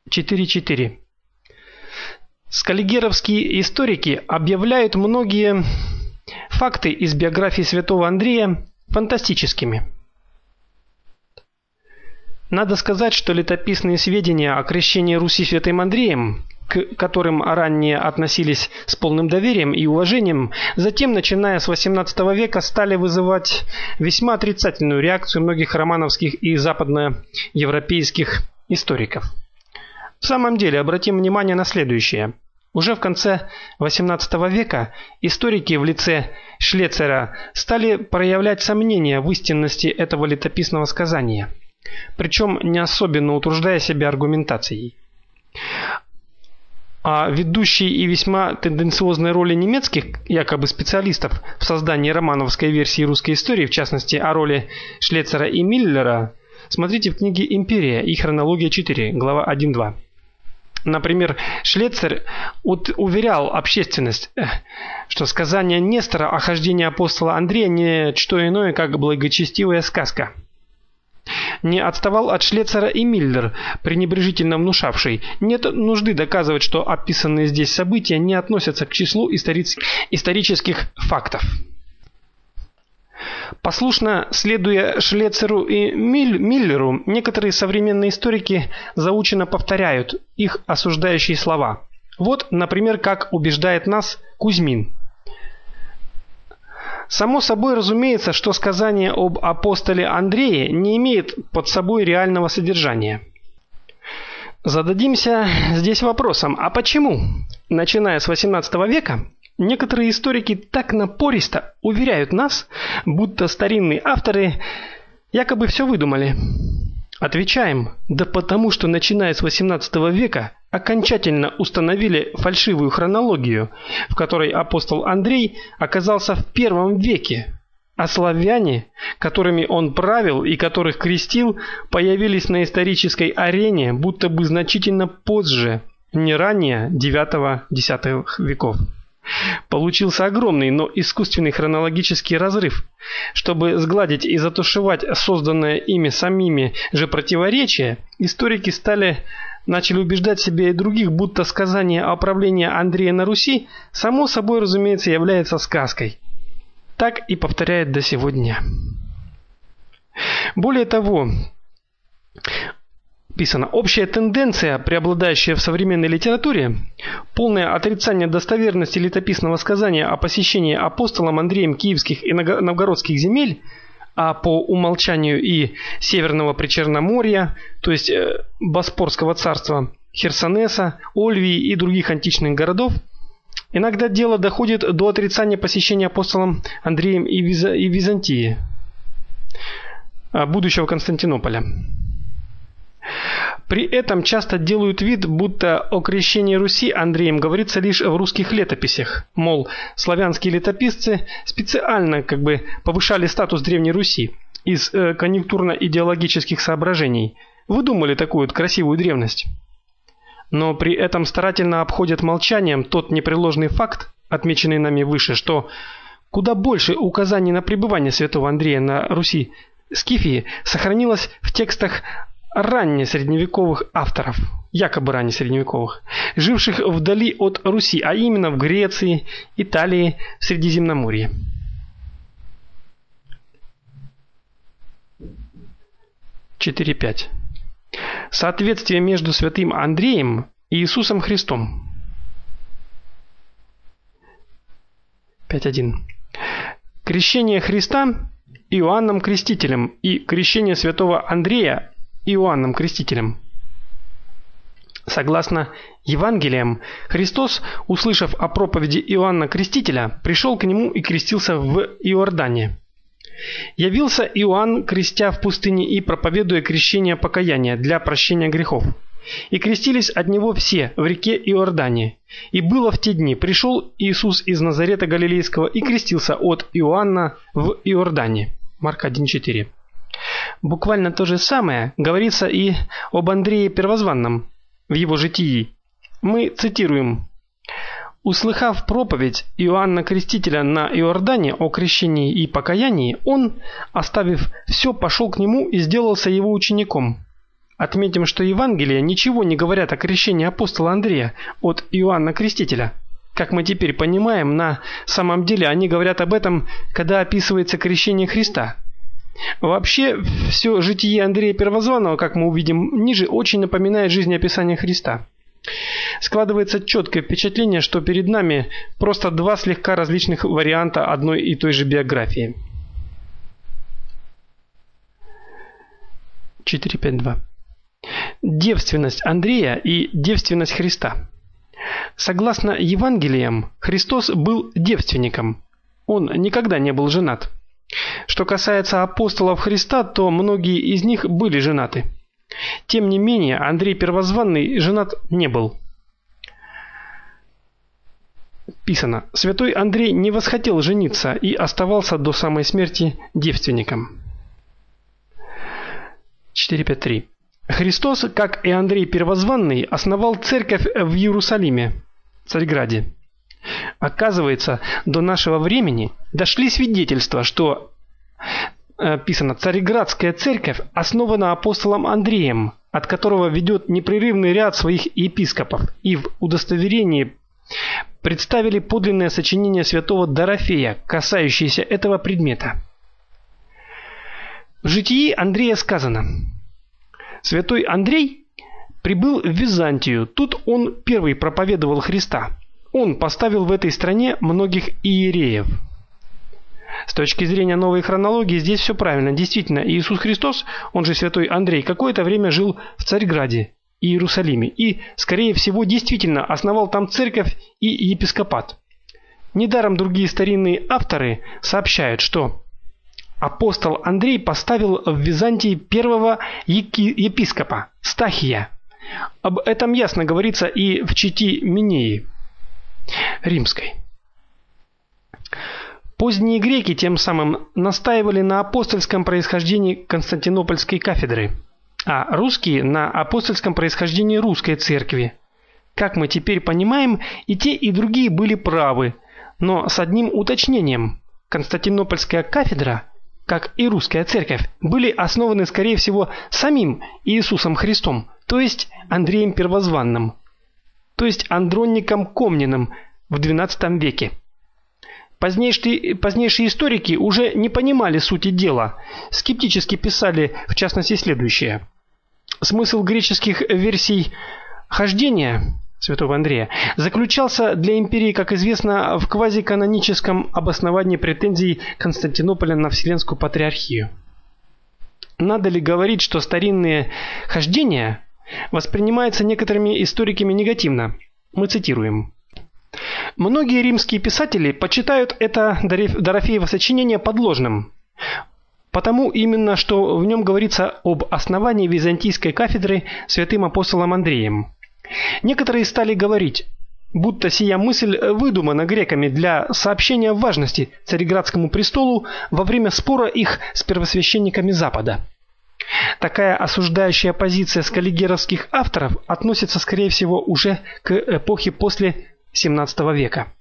4.4. Скаллигеровские историки объявляют многие факты из биографии святого Андрея фантастическими. Надо сказать, что летописные сведения о крещении Руси святым Андреем, к которым ранее относились с полным доверием и уважением, затем, начиная с XVIII века, стали вызывать весьма отрицательную реакцию многих романовских и западноевропейских историков. В самом деле, обратим внимание на следующее. Уже в конце XVIII века историки в лице Шлецера стали проявлять сомнения в истинности этого летописного сказания, причем не особенно утруждая себя аргументацией. О ведущей и весьма тенденциозной роли немецких якобы специалистов в создании романовской версии русской истории, в частности о роли Шлецера и Миллера, смотрите в книге «Империя» и «Хронология 4», глава 1-2. Например, Шлецер уверял общественность, что сказание Нестора о хождении апостола Андрея не что иное, как благочестивая сказка. Не отставал от Шлецера и Миллер, пренебрежительно внушавший: нет нужды доказывать, что описанные здесь события не относятся к числу исторических фактов. Послушно следуя Шлецеру и Миллеру, некоторые современные историки заучено повторяют их осуждающие слова. Вот, например, как убеждает нас Кузьмин. Само собой разумеется, что сказание об апостоле Андрее не имеет под собой реального содержания. Зададимся здесь вопросом: а почему, начиная с XVIII века, некоторые историки так напористо уверяют нас, будто старинные авторы якобы все выдумали? Отвечаем: да потому что, начиная с XVIII века, окончательно установили фальшивую хронологию, в которой апостол Андрей оказался в I веке, а славяне, которыми он правил и которых крестил, появились на исторической арене будто бы значительно позже, не ранее IX-X веков. Получился огромный, но искусственный хронологический разрыв. Чтобы сгладить и затушевать созданное ими самими же противоречие, историки начали убеждать себя и других, будто сказание о правлении Андрея на Руси само собой, разумеется, является сказкой. Так и повторяет до сегодня. Более того, писано: общая тенденция, преобладающая в современной литературе, полное отрицание достоверности летописного сказания о посещении апостолом Андреем киевских и новгородских земель, а по умолчанию и Северного Причерноморья, то есть Боспорского царства, Херсонеса, Ольвии и других античных городов. Иногда дело доходит до отрицания посещения апостолом Андреем и Византии, будущего Константинополя. При этом часто делают вид, будто о крещении Руси Андреем говорится лишь в русских летописях. Мол, славянские летописцы специально повышали статус Древней Руси из конъюнктурно-идеологических соображений. Выдумали такую красивую древность. Но при этом старательно обходят молчанием тот непреложный факт, отмеченный нами выше, что куда больше указаний на пребывание святого Андрея на Руси Скифии сохранилось в текстах раннесредневековых авторов, якобы раннесредневековых, живших вдали от Руси, а именно в Греции, Италии, Средиземноморье. Четыре пять. Соответствие между святым Андреем и Иисусом Христом. 5.1. Крещение Христа Иоанном Крестителем и крещение святого Андрея Иоанном Крестителем. Согласно Евангелиям, Христос, услышав о проповеди Иоанна Крестителя, пришел к нему и крестился в Иордане. Явился Иоанн, крестя в пустыне и проповедуя крещение покаяния для прощения грехов. И крестились от него все в реке Иордане. И было в те дни: пришел Иисус из Назарета Галилейского и крестился от Иоанна в Иордане. Марк 1:4. Буквально то же самое говорится и об Андрее Первозванном в его житии. Мы цитируем: «Услыхав проповедь Иоанна Крестителя на Иордане о крещении и покаянии, он, оставив все, пошел к нему и сделался его учеником. Отметим, что Евангелия ничего не говорят о крещении апостола Андрея от Иоанна Крестителя. Как мы теперь понимаем, на самом деле они говорят об этом, когда описывается крещение Христа. Вообще, все житие Андрея Первозванного, как мы увидим ниже, очень напоминает жизнеописание Христа. Складывается четкое впечатление, что перед нами просто два слегка различных варианта одной и той же биографии. 4.5.2. Девственность Андрея и девственность Христа. Согласно Евангелиям, Христос был девственником. Он никогда не был женат. Что касается апостолов Христа, то многие из них были женаты. Тем не менее, Андрей Первозванный женат не был. Писано: святой Андрей не восхотел жениться и оставался до самой смерти девственником. 4.5.3. Христос, как и Андрей Первозванный, основал церковь в Иерусалиме, Царьграде. Оказывается, до нашего времени дошли свидетельства, что писано: Царьградская церковь основана апостолом Андреем, от которого ведет непрерывный ряд своих епископов, и в удостоверении представили подлинное сочинение святого Дорофея, касающееся этого предмета. В житии Андрея сказано: святой Андрей прибыл в Византию. Тут он первый проповедовал Христа. Он поставил в этой стране многих иереев. С точки зрения новой хронологии здесь все правильно. Действительно, Иисус Христос, он же святой Андрей, какое-то время жил в Царьграде, Иерусалиме, и, скорее всего, действительно основал там церковь и епископат. Недаром другие старинные авторы сообщают, что апостол Андрей поставил в Византии первого епископа Стахия. Об этом ясно говорится и в Чити Минеи Римской. Поздние греки тем самым настаивали на апостольском происхождении Константинопольской кафедры, а русские на апостольском происхождении русской церкви. Как мы теперь понимаем, и те, и другие были правы, но с одним уточнением: Константинопольская кафедра, как и русская церковь, были основаны, скорее всего, самим Иисусом Христом, то есть Андреем Первозванным, то есть Андроником Комниным в XII веке. Позднейшие историки уже не понимали сути дела, скептически писали, в частности, следующее: смысл греческих версий хождения святого Андрея заключался для империи, как известно, в квазиканоническом обосновании претензий Константинополя на Вселенскую патриархию. Надо ли говорить, что старинные хождения воспринимаются некоторыми историками негативно? Мы цитируем: многие римские писатели почитают это Дорофеево сочинение подложным, потому именно, что в нем говорится об основании византийской кафедры святым апостолом Андреем. Некоторые стали говорить, будто сия мысль выдумана греками для сообщения важности Царьградскому престолу во время спора их с первосвященниками Запада. Такая осуждающая позиция скаллигеровских авторов относится, скорее всего, уже к эпохе после XVII века.